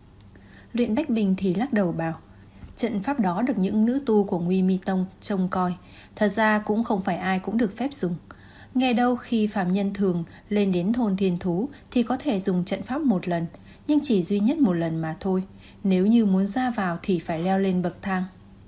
Luyện Bách Bình thì lắc đầu bảo: trận pháp đó được những nữ tu của Nguy Mi Tông trông coi, thật ra cũng không phải ai cũng được phép dùng. Nghe đâu khi phàm nhân thường lên đến thôn thiên thú thì có thể dùng trận pháp một lần, nhưng chỉ duy nhất một lần mà thôi. Nếu như muốn ra vào thì phải leo lên bậc thang.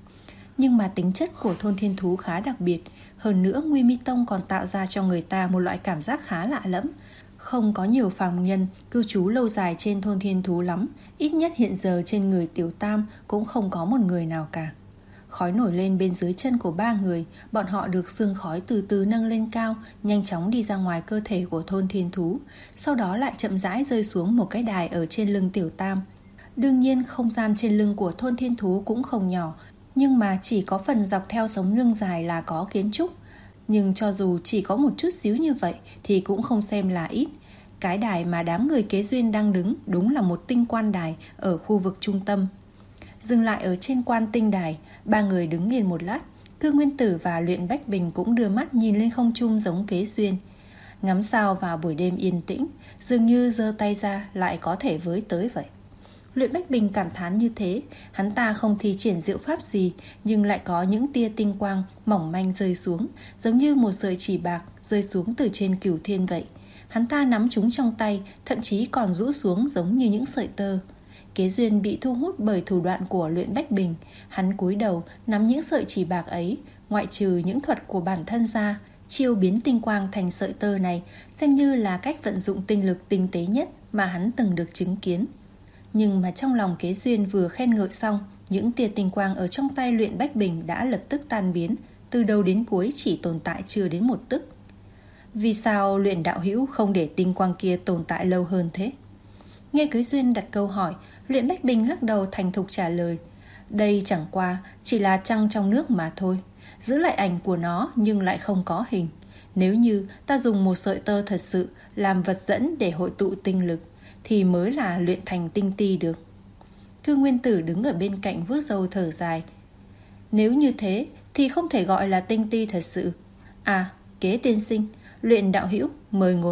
Nhưng mà tính chất của thôn thiên thú khá đặc biệt. Hơn nữa Nguy Mi Tông còn tạo ra cho người ta một loại cảm giác khá lạ lẫm. Không có nhiều phàm nhân cư trú lâu dài trên thôn thiên thú lắm. Ít nhất hiện giờ trên người Tiểu Tam cũng không có một người nào cả. Khói nổi lên bên dưới chân của ba người. Bọn họ được sương khói từ từ nâng lên cao, nhanh chóng đi ra ngoài cơ thể của thôn thiên thú. Sau đó lại chậm rãi rơi xuống một cái đài ở trên lưng Tiểu Tam. Đương nhiên không gian trên lưng của thôn thiên thú cũng không nhỏ, nhưng mà chỉ có phần dọc theo sống lưng dài là có kiến trúc. Nhưng cho dù chỉ có một chút xíu như vậy thì cũng không xem là ít. Cái đài mà đám người Kế Duyên đang đứng đúng là một tinh quan đài ở khu vực trung tâm. Dừng lại ở trên quan tinh đài, ba người đứng yên một lát. Cư Nguyên Tử và Luyện Bách Bình cũng đưa mắt nhìn lên không trung giống Kế Duyên. Ngắm sao vào buổi đêm yên tĩnh, dường như giơ tay ra lại có thể với tới vậy. Luyện Bách Bình cảm thán như thế. Hắn ta không thi triển diệu pháp gì, nhưng lại có những tia tinh quang mỏng manh rơi xuống, giống như một sợi chỉ bạc rơi xuống từ trên cửu thiên vậy. Hắn ta nắm chúng trong tay, thậm chí còn rũ xuống giống như những sợi tơ. Kế Duyên bị thu hút bởi thủ đoạn của Luyện Bách Bình. Hắn cúi đầu nắm những sợi chỉ bạc ấy. Ngoại trừ những thuật của bản thân ra, chiêu biến tinh quang thành sợi tơ này xem như là cách vận dụng tinh lực tinh tế nhất mà hắn từng được chứng kiến. Nhưng mà trong lòng Kế Duyên vừa khen ngợi xong, những tia tinh quang ở trong tay Luyện Bách Bình đã lập tức tan biến, từ đầu đến cuối chỉ tồn tại chưa đến một tức. Vì sao Luyện đạo hữu không để tinh quang kia tồn tại lâu hơn thế? Nghe Kế Duyên đặt câu hỏi, Luyện Bách Bình lắc đầu thành thục trả lời: đây chẳng qua chỉ là trăng trong nước mà thôi, giữ lại ảnh của nó nhưng lại không có hình. Nếu như ta dùng một sợi tơ thật sự làm vật dẫn để hội tụ tinh lực thì mới là luyện thành tinh ti được. Cư Nguyên Tử đứng ở bên cạnh vuốt râu thở dài: nếu như thế thì không thể gọi là tinh ti thật sự. À, Kế tiên sinh, Luyện đạo hữu mời ngồi.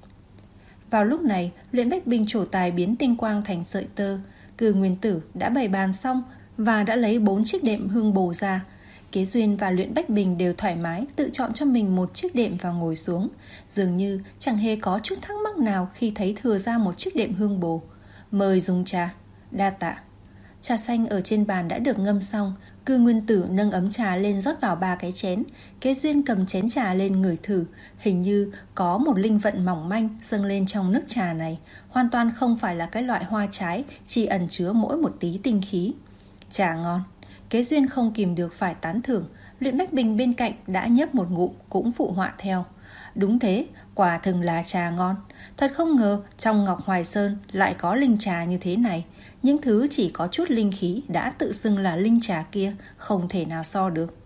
Vào lúc này, Luyện Bách Bình trổ tài biến tinh quang thành sợi tơ. Cư Nguyên Tử đã bày bàn xong và đã lấy bốn chiếc đệm hương bồ ra. Kế Duyên và Luyện Bách Bình đều thoải mái tự chọn cho mình một chiếc đệm và ngồi xuống, dường như chẳng hề có chút thắc mắc nào khi thấy thừa ra một chiếc đệm hương bồ. Mời dùng trà. Đa tạ. Trà xanh ở trên bàn đã được ngâm xong. Cư Nguyên Tử nâng ấm trà lên rót vào ba cái chén. Kế Duyên cầm chén trà lên ngửi thử. Hình như có một linh vận mỏng manh dâng lên trong nước trà này. Hoàn toàn không phải là cái loại hoa trái chỉ ẩn chứa mỗi một tí tinh khí. Trà ngon. Kế Duyên không kìm được phải tán thưởng. Luyện Bách Bình bên cạnh đã nhấp một ngụm cũng phụ họa theo. Đúng thế, quả thực là trà ngon. Thật không ngờ trong Ngọc Hoài Sơn lại có linh trà như thế này. Những thứ chỉ có chút linh khí đã tự xưng là linh trà kia không thể nào so được.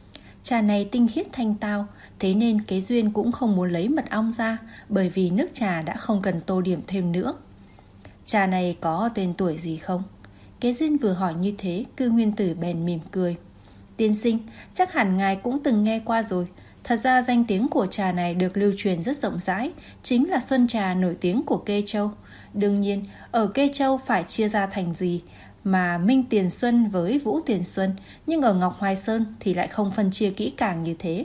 Trà này tinh khiết thanh tao, thế nên Kế Duyên cũng không muốn lấy mật ong ra, bởi vì nước trà đã không cần tô điểm thêm nữa. Trà này có tên tuổi gì không? Kế Duyên vừa hỏi như thế, Cư Nguyên Tử bèn mỉm cười. Tiên sinh, chắc hẳn ngài cũng từng nghe qua rồi. Thật ra danh tiếng của trà này được lưu truyền rất rộng rãi, chính là xuân trà nổi tiếng của Kê Châu. Đương nhiên, ở Kê Châu phải chia ra thành gì mà Minh Tiền Xuân với Vũ Tiền Xuân, nhưng ở Ngọc Hoài Sơn thì lại không phân chia kỹ càng như thế.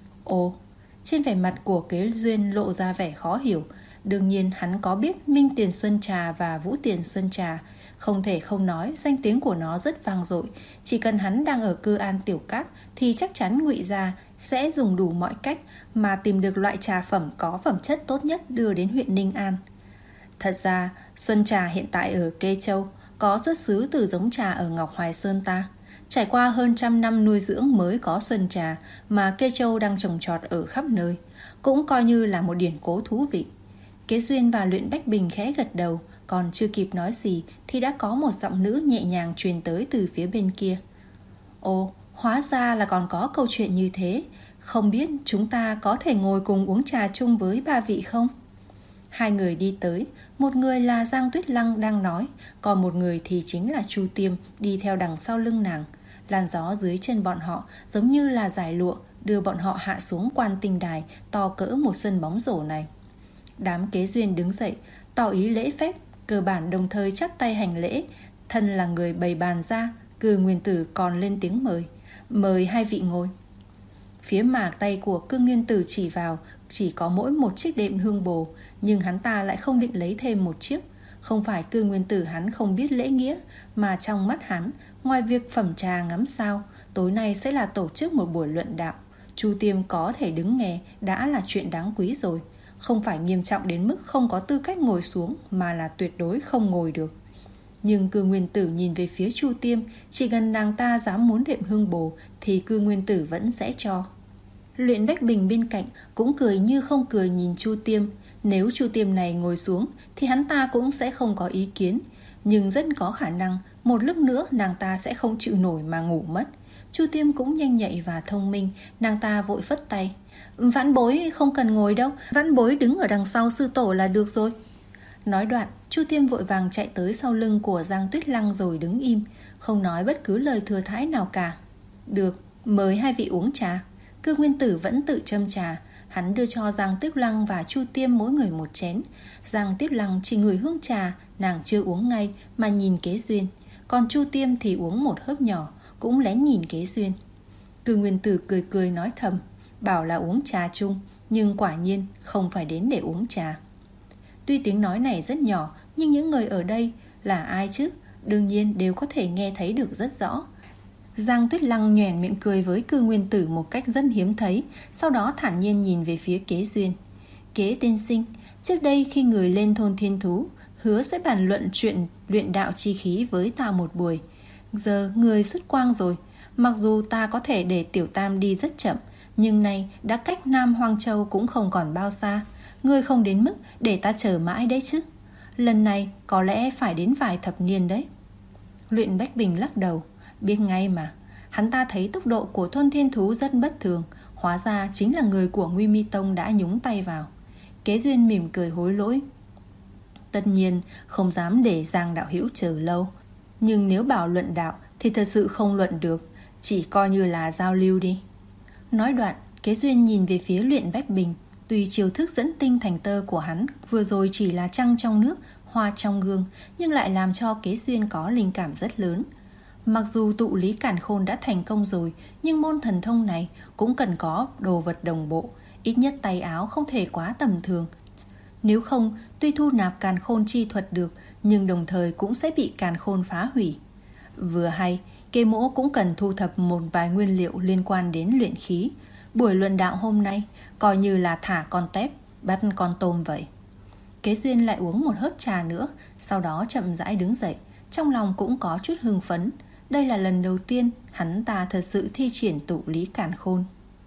Ồ, trên vẻ mặt của Kế Duyên lộ ra vẻ khó hiểu. Đương nhiên hắn có biết Minh Tiền Xuân trà và Vũ Tiền Xuân trà. Không thể không nói danh tiếng của nó rất vang dội. Chỉ cần hắn đang ở Cư An Tiểu Cát thì chắc chắn Ngụy Gia sẽ dùng đủ mọi cách mà tìm được loại trà phẩm có phẩm chất tốt nhất đưa đến huyện Ninh An. Thật ra xuân trà hiện tại ở Kê Châu có xuất xứ từ giống trà ở Ngọc Hoài Sơn ta. Trải qua hơn trăm năm nuôi dưỡng mới có xuân trà mà Kê Châu đang trồng trọt ở khắp nơi, cũng coi như là một điển cố thú vị. Kế Duyên và Luyện Bách Bình khẽ gật đầu, còn chưa kịp nói gì thì đã có một giọng nữ nhẹ nhàng truyền tới từ phía bên kia. Ồ, hóa ra là còn có câu chuyện như thế. Không biết chúng ta có thể ngồi cùng uống trà chung với ba vị không? Hai người đi tới, một người là Giang Tuyết Lăng đang nói, còn một người thì chính là Chu Tiêm đi theo đằng sau lưng nàng. Làn gió dưới chân bọn họ giống như là dải lụa đưa bọn họ hạ xuống quan tinh đài to cỡ một sân bóng rổ này. Đám Kế Duyên đứng dậy, tỏ ý lễ phép, cơ bản đồng thời chắp tay hành lễ. Thân là người bày bàn ra, Cư Nguyên Tử còn lên tiếng mời. Mời hai vị ngồi. Phía mạc tay của Cư Nguyên Tử chỉ vào chỉ có mỗi một chiếc đệm hương bồ, nhưng hắn ta lại không định lấy thêm một chiếc. Không phải Cư Nguyên Tử hắn không biết lễ nghĩa, mà trong mắt hắn, ngoài việc phẩm trà ngắm sao, tối nay sẽ là tổ chức một buổi luận đạo. Chu Tiêm có thể đứng nghe đã là chuyện đáng quý rồi. Không phải nghiêm trọng đến mức không có tư cách ngồi xuống, mà là tuyệt đối không ngồi được. Nhưng Cư Nguyên Tử nhìn về phía Chu Tiêm, chỉ cần nàng ta dám muốn đệm hương bồ thì Cư Nguyên Tử vẫn sẽ cho. Luyện Bách Bình bên cạnh cũng cười như không cười nhìn Chu Tiêm. Nếu Chu Tiêm này ngồi xuống thì hắn ta cũng sẽ không có ý kiến, nhưng rất có khả năng một lúc nữa nàng ta sẽ không chịu nổi mà ngủ mất. Chu Tiêm cũng nhanh nhạy và thông minh, nàng ta vội phất tay. Vãn bối không cần ngồi đâu, vãn bối đứng ở đằng sau sư tổ là được rồi. Nói đoạn, Chu Tiêm vội vàng chạy tới sau lưng của Giang Tuyết Lăng rồi đứng im, không nói bất cứ lời thừa thãi nào cả. Được, mời hai vị uống trà. Cư Nguyên Tử vẫn tự châm trà. Hắn đưa cho Giang Tuyết Lăng và Chu Tiêm mỗi người một chén. Giang Tuyết Lăng chỉ ngửi hương trà, nàng chưa uống ngay mà nhìn Kế Duyên. Còn Chu Tiêm thì uống một hớp nhỏ, cũng lén nhìn Kế Duyên. Cư Nguyên Tử cười cười nói thầm, bảo là uống trà chung, nhưng quả nhiên không phải đến để uống trà. Tuy tiếng nói này rất nhỏ, nhưng những người ở đây là ai chứ? Đương nhiên đều có thể nghe thấy được rất rõ. Giang Tuyết Lăng nhoẻn miệng cười với Cư Nguyên Tử một cách rất hiếm thấy, sau đó thản nhiên nhìn về phía Kế Duyên. Kế tiên sinh, trước đây khi người lên thôn Thiên Thú, hứa sẽ bàn luận chuyện luyện đạo chi khí với ta một buổi. Giờ người xuất quang rồi, mặc dù ta có thể để Tiểu Tam đi rất chậm, nhưng nay đã cách Nam Hoang Châu cũng không còn bao xa. Ngươi không đến mức để ta chờ mãi đấy chứ. Lần này có lẽ phải đến vài thập niên đấy. Luyện Bách Bình lắc đầu. Biết ngay mà. Hắn ta thấy tốc độ của thôn Thiên Thú rất bất thường. Hóa ra chính là người của Nguy Mi Tông đã nhúng tay vào. Kế Duyên mỉm cười hối lỗi. Tất nhiên không dám để Giang đạo hữu chờ lâu, nhưng nếu bảo luận đạo thì thật sự không luận được, chỉ coi như là giao lưu đi. Nói đoạn, Kế Duyên nhìn về phía Luyện Bách Bình. Tuy chiêu thức dẫn tinh thành tơ của hắn vừa rồi chỉ là trăng trong nước, hoa trong gương, nhưng lại làm cho Kế Duyên có linh cảm rất lớn. Mặc dù tụ lý càn khôn đã thành công rồi, nhưng môn thần thông này cũng cần có đồ vật đồng bộ, ít nhất tay áo không thể quá tầm thường. Nếu không, tuy thu nạp càn khôn chi thuật được, nhưng đồng thời cũng sẽ bị càn khôn phá hủy. Vừa hay, Kê Mỗ cũng cần thu thập một vài nguyên liệu liên quan đến luyện khí. Buổi luận đạo hôm nay coi như là thả con tép, bắt con tôm vậy. Kế Duyên lại uống một hớp trà nữa, sau đó chậm rãi đứng dậy, trong lòng cũng có chút hưng phấn. đây là lần đầu tiên hắn ta thật sự thi triển tụ lý càn khôn.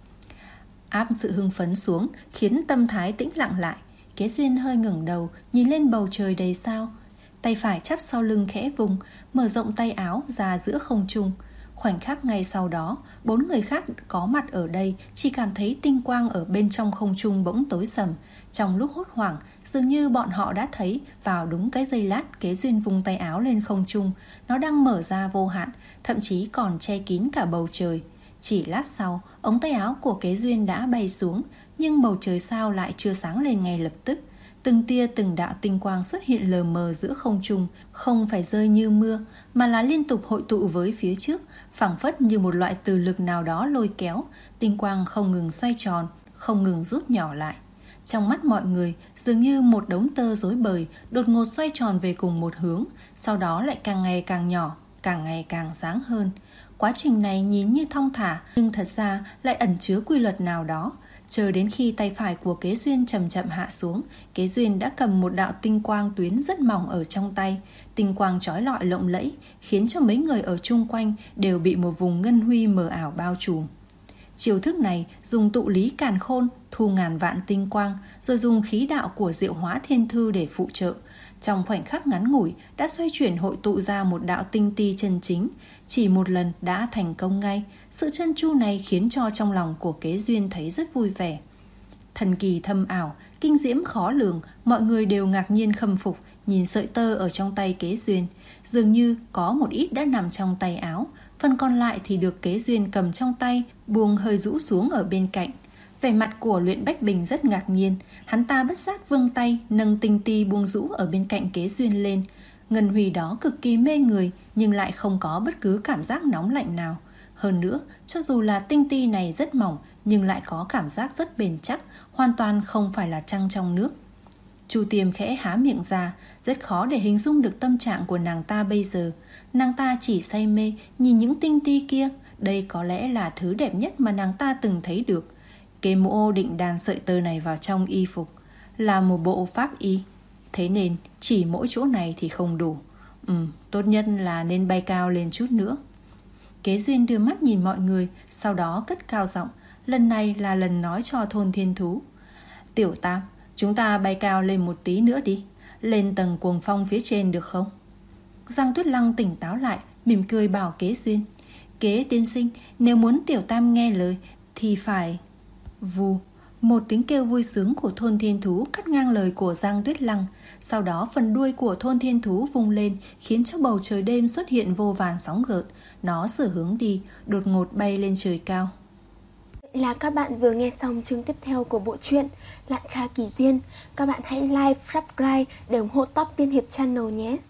Áp sự hưng phấn xuống khiến tâm thái tĩnh lặng lại. Kế Duyên hơi ngẩng đầu nhìn lên bầu trời đầy sao, tay phải chắp sau lưng khẽ vùng, mở rộng tay áo ra giữa không trung. Khoảnh khắc ngay sau đó, bốn người khác có mặt ở đây chỉ cảm thấy tinh quang ở bên trong không trung bỗng tối sầm. Trong lúc hốt hoảng, dường như bọn họ đã thấy vào đúng cái giây lát Kế Duyên vung tay áo lên không trung, nó đang mở ra vô hạn, thậm chí còn che kín cả bầu trời. Chỉ lát sau, ống tay áo của Kế Duyên đã bay xuống, nhưng bầu trời sao lại chưa sáng lên ngay lập tức. Từng tia từng đạo tinh quang xuất hiện lờ mờ giữa không trung, không phải rơi như mưa, mà là liên tục hội tụ với phía trước, phảng phất như một loại từ lực nào đó lôi kéo. Tinh quang không ngừng xoay tròn, không ngừng rút nhỏ lại. Trong mắt mọi người, dường như một đống tơ rối bời đột ngột xoay tròn về cùng một hướng, sau đó lại càng ngày càng nhỏ, càng ngày càng sáng hơn. Quá trình này nhìn như thong thả, nhưng thật ra lại ẩn chứa quy luật nào đó. Chờ đến khi tay phải của Kế Duyên chậm chậm hạ xuống, Kế Duyên đã cầm một đạo tinh quang tuyến rất mỏng ở trong tay. Tinh quang chói lọi lộng lẫy, khiến cho mấy người ở chung quanh đều bị một vùng ngân huy mờ ảo bao trùm. Chiêu thức này dùng tụ lý càn khôn, thu ngàn vạn tinh quang, rồi dùng khí đạo của Diệu Hóa Thiên Thư để phụ trợ. Trong khoảnh khắc ngắn ngủi đã xoay chuyển hội tụ ra một đạo tinh ti chân chính. Chỉ một lần đã thành công ngay. Sự chân chu này khiến cho trong lòng của Kế Duyên thấy rất vui vẻ. Thần kỳ thâm ảo, kinh diễm khó lường, mọi người đều ngạc nhiên khâm phục nhìn sợi tơ ở trong tay Kế Duyên. Dường như có một ít đã nằm trong tay áo, phần còn lại thì được Kế Duyên cầm trong tay, buông hơi rũ xuống ở bên cạnh. Vẻ mặt của Luyện Bách Bình rất ngạc nhiên, hắn ta bất giác vươn tay nâng tinh ti buông rũ ở bên cạnh Kế Duyên lên. Ngân huy đó cực kỳ mê người, nhưng lại không có bất cứ cảm giác nóng lạnh nào. Hơn nữa, cho dù là tinh ti này rất mỏng, nhưng lại có cảm giác rất bền chắc, hoàn toàn không phải là trăng trong nước. Chu Tiêm khẽ há miệng ra, rất khó để hình dung được tâm trạng của nàng ta bây giờ. Nàng ta chỉ say mê nhìn những tinh ti kia, đây có lẽ là thứ đẹp nhất mà nàng ta từng thấy được. Kế Mộ định đàn sợi tơ này vào trong y phục, là một bộ pháp y, thế nên chỉ mỗi chỗ này thì không đủ. Ừ, tốt nhất là nên bay cao lên chút nữa. Kế Duyên đưa mắt nhìn mọi người, sau đó cất cao giọng, lần này là lần nói cho Thôn Thiên Thú. Tiểu Tam, chúng ta bay cao lên một tí nữa đi, lên tầng cuồng phong phía trên được không? Giang Tuyết Lăng tỉnh táo lại, mỉm cười bảo Kế Duyên. Kế tiên sinh, nếu muốn Tiểu Tam nghe lời thì phải... Vù, một tiếng kêu vui sướng của Thôn Thiên Thú cắt ngang lời của Giang Tuyết Lăng. Sau đó phần đuôi của Thôn Thiên Thú vung lên, khiến cho bầu trời đêm xuất hiện vô vàn sóng gợn. Nó sửa hướng đi, đột ngột bay lên trời cao. Vậy là các bạn vừa nghe xong chương tiếp theo của bộ truyện Lạn Kha Kỳ Duyên. Các bạn hãy like, subscribe để ủng hộ Top Tiên Hiệp Channel nhé.